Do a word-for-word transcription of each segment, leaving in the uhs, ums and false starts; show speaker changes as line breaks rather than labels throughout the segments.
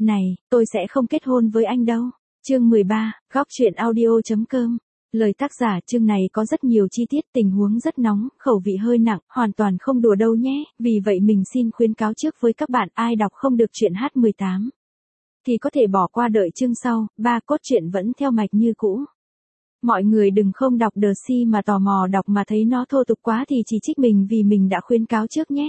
Này, tôi sẽ không kết hôn với anh đâu. Chương mười ba, góc truyện audio.com. Lời tác giả chương này có rất nhiều chi tiết, tình huống rất nóng, khẩu vị hơi nặng, hoàn toàn không đùa đâu nhé. Vì vậy mình xin khuyến cáo trước với các bạn ai đọc không được truyện H mười tám thì có thể bỏ qua đợi chương sau, ba cốt truyện vẫn theo mạch như cũ. Mọi người đừng không đọc The Sea mà tò mò đọc mà thấy nó thô tục quá thì chỉ trích mình vì mình đã khuyến cáo trước nhé.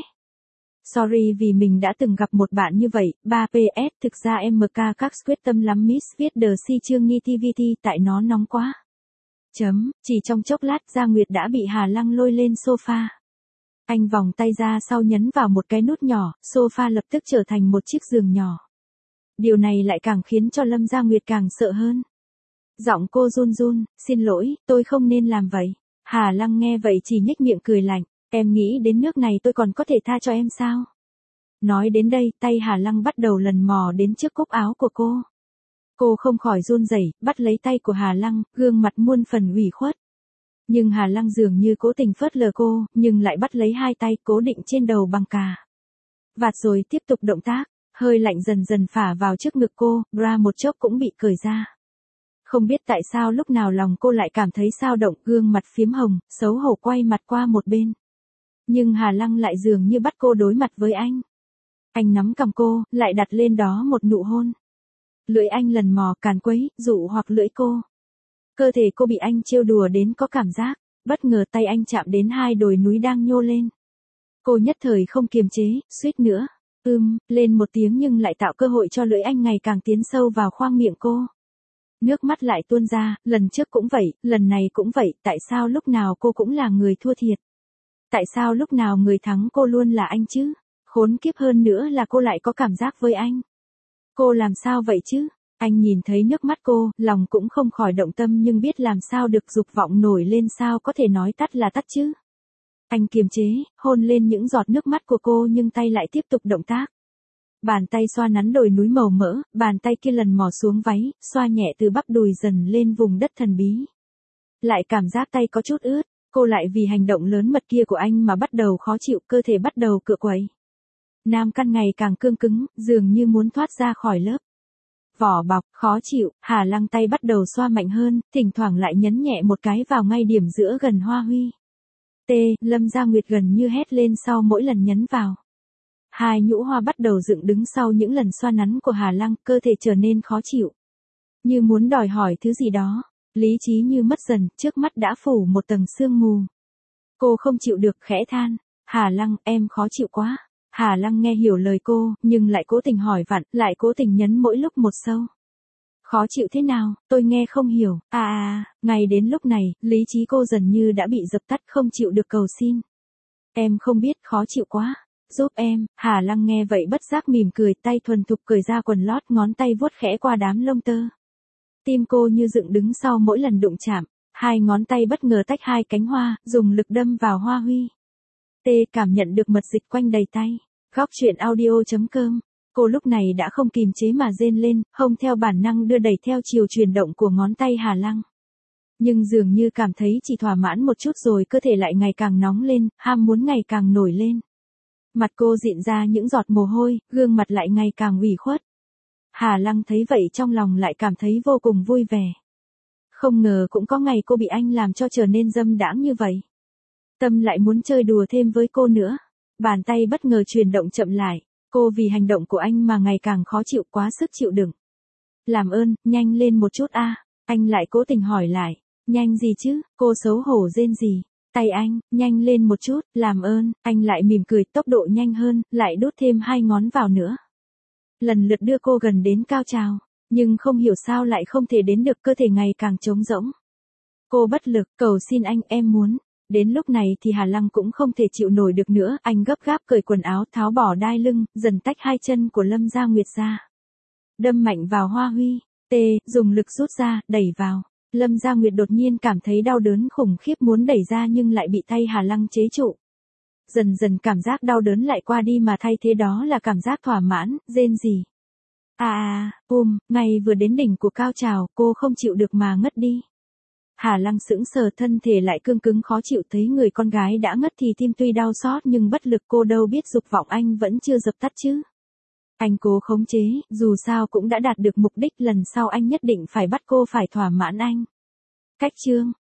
Sorry vì mình đã từng gặp một bạn như vậy. ba P S Thực ra em M K các quyết tâm lắm miss viết The Sea chương Nativity tại nó nóng quá. Chấm, chỉ trong chốc lát Gia Nguyệt đã bị Hà Lăng lôi lên sofa. Anh vòng tay ra sau nhấn vào một cái nút nhỏ, sofa lập tức trở thành một chiếc giường nhỏ. Điều này lại càng khiến cho Lâm Gia Nguyệt càng sợ hơn. Giọng cô run run, xin lỗi, tôi không nên làm vậy. Hà Lăng nghe vậy chỉ nhếch miệng cười lạnh, em nghĩ đến nước này tôi còn có thể tha cho em sao? Nói đến đây, tay Hà Lăng bắt đầu lần mò đến trước cúc áo của cô. Cô không khỏi run rẩy, bắt lấy tay của Hà Lăng, gương mặt muôn phần ủy khuất. Nhưng Hà Lăng dường như cố tình phớt lờ cô, nhưng lại bắt lấy hai tay cố định trên đầu bằng cà vạt rồi tiếp tục động tác, hơi lạnh dần dần phả vào trước ngực cô, bra một chốc cũng bị cởi ra. Không biết tại sao lúc nào lòng cô lại cảm thấy xao động, gương mặt phím hồng, xấu hổ quay mặt qua một bên. Nhưng Hà Lăng lại dường như bắt cô đối mặt với anh. Anh nắm cằm cô, lại đặt lên đó một nụ hôn. Lưỡi anh lần mò càn quấy, dụ hoặc lưỡi cô. Cơ thể cô bị anh trêu đùa đến có cảm giác, bất ngờ tay anh chạm đến hai đồi núi đang nhô lên. Cô nhất thời không kiềm chế, suýt nữa, ưm, lên một tiếng nhưng lại tạo cơ hội cho lưỡi anh ngày càng tiến sâu vào khoang miệng cô. Nước mắt lại tuôn ra, lần trước cũng vậy, lần này cũng vậy, tại sao lúc nào cô cũng là người thua thiệt? Tại sao lúc nào người thắng cô luôn là anh chứ? Khốn kiếp hơn nữa là cô lại có cảm giác với anh. Cô làm sao vậy chứ? Anh nhìn thấy nước mắt cô, lòng cũng không khỏi động tâm nhưng biết làm sao được, dục vọng nổi lên sao có thể nói tắt là tắt chứ. Anh kiềm chế, hôn lên những giọt nước mắt của cô nhưng tay lại tiếp tục động tác. Bàn tay xoa nắn đồi núi màu mỡ, bàn tay kia lần mò xuống váy, xoa nhẹ từ bắp đùi dần lên vùng đất thần bí. Lại cảm giác tay có chút ướt, cô lại vì hành động lớn mật kia của anh mà bắt đầu khó chịu, cơ thể bắt đầu cựa quậy. Nam căn ngày càng cương cứng, dường như muốn thoát ra khỏi lớp vỏ bọc, khó chịu. Hà Lăng tay bắt đầu xoa mạnh hơn, thỉnh thoảng lại nhấn nhẹ một cái vào ngay điểm giữa gần hoa huy. T, Lâm Gia Nguyệt gần như hét lên sau mỗi lần nhấn vào. Hai nhũ hoa bắt đầu dựng đứng sau những lần xoa nắn của Hà Lăng, cơ thể trở nên khó chịu. Như muốn đòi hỏi thứ gì đó, lý trí như mất dần, trước mắt đã phủ một tầng sương mù. Cô không chịu được khẽ than, Hà Lăng, em khó chịu quá. Hà Lăng nghe hiểu lời cô, nhưng lại cố tình hỏi vặn, lại cố tình nhấn mỗi lúc một sâu. Khó chịu thế nào, tôi nghe không hiểu, à à, ngay đến lúc này, lý trí cô dần như đã bị dập tắt, không chịu được cầu xin. Em không biết, khó chịu quá, giúp em. Hà Lăng nghe vậy bất giác mỉm cười, tay thuần thục cởi ra quần lót, ngón tay vuốt khẽ qua đám lông tơ. Tim cô như dựng đứng sau mỗi lần đụng chạm, hai ngón tay bất ngờ tách hai cánh hoa, dùng lực đâm vào hoa huy. T cảm nhận được mật dịch quanh đầy tay. Góc truyện audio.com. Cô lúc này đã không kìm chế mà rên lên, hông theo bản năng đưa đẩy theo chiều chuyển động của ngón tay Hà Lăng. Nhưng dường như cảm thấy chỉ thỏa mãn một chút rồi cơ thể lại ngày càng nóng lên, ham muốn ngày càng nổi lên. Mặt cô dịn ra những giọt mồ hôi, gương mặt lại ngày càng ủy khuất. Hà Lăng thấy vậy trong lòng lại cảm thấy vô cùng vui vẻ. Không ngờ cũng có ngày cô bị anh làm cho trở nên dâm đãng như vậy. Tâm lại muốn chơi đùa thêm với cô nữa. Bàn tay bất ngờ chuyển động chậm lại, cô vì hành động của anh mà ngày càng khó chịu, quá sức chịu đựng. Làm ơn, nhanh lên một chút a. Anh lại cố tình hỏi lại, nhanh gì chứ, cô xấu hổ rên gì. Tay anh, nhanh lên một chút, làm ơn. Anh lại mỉm cười, tốc độ nhanh hơn, lại đút thêm hai ngón vào nữa. Lần lượt đưa cô gần đến cao trào, nhưng không hiểu sao lại không thể đến được, cơ thể ngày càng trống rỗng. Cô bất lực, cầu xin anh, em muốn. Đến lúc này thì Hà Lăng cũng không thể chịu nổi được nữa, anh gấp gáp cởi quần áo, tháo bỏ đai lưng, dần tách hai chân của Lâm Gia Nguyệt ra. Đâm mạnh vào hoa huy, T, dùng lực rút ra, đẩy vào. Lâm Gia Nguyệt đột nhiên cảm thấy đau đớn khủng khiếp, muốn đẩy ra nhưng lại bị tay Hà Lăng chế trụ. Dần dần cảm giác đau đớn lại qua đi mà thay thế đó là cảm giác thỏa mãn, rên rỉ. À à, ôm, ngay vừa đến đỉnh của cao trào, cô không chịu được mà ngất đi. Hà Lăng sững sờ, thân thể lại cương cứng khó chịu, thấy người con gái đã ngất thì tim tuy đau xót nhưng bất lực, cô đâu biết dục vọng anh vẫn chưa dập tắt chứ. Anh cố khống chế, dù sao cũng đã đạt được mục đích, lần sau anh nhất định phải bắt cô phải thỏa mãn anh. Cách chương